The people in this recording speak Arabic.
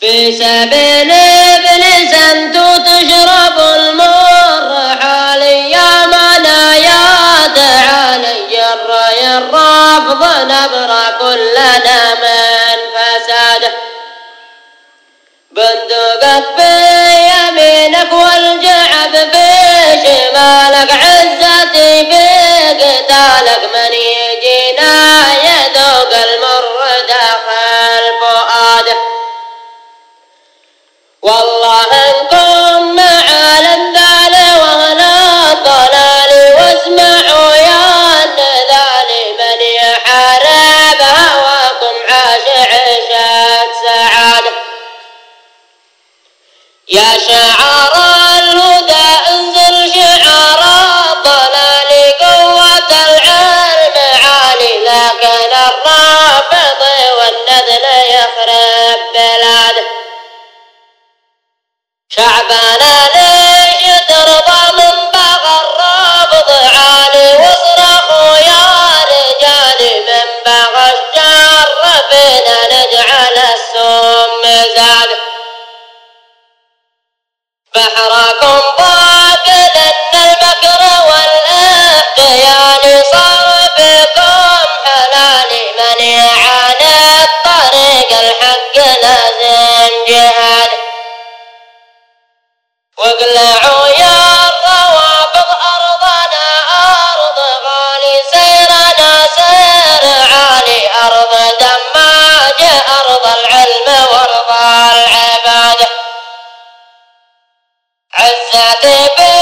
في سبيل ابن سمت تشرب المر حاليا منايات علي الرأي الرافض نبرى كلنا من فساده بندقك بيمينك والجعب بشمالك عزتي بقتالك من يجينا يذوق المر داخل فؤاده والله انكم مع الانذال واهل الضلال واسمعوا يا النذال من يحارب هواكم عاش عيشة سعاده يا شعار الهدى انزل شعار الضلال قوة العلم عالي لكن الرافض والنذل يخرب بلاده شعبنا ليش ترضى من بغى الرافض عالي واصرخوا يا رجالي من بغى الشر فينا نجعل السم زاده بحركم ضاق لأن المكر والاحتيال صار فيكم حلال من يعاني طريق الحق لازم جهاد واقلعوا يا الروابط أرضنا أرض غالي سيرنا سير عالي أرض دماج أرض العلم وارض العباد عزتي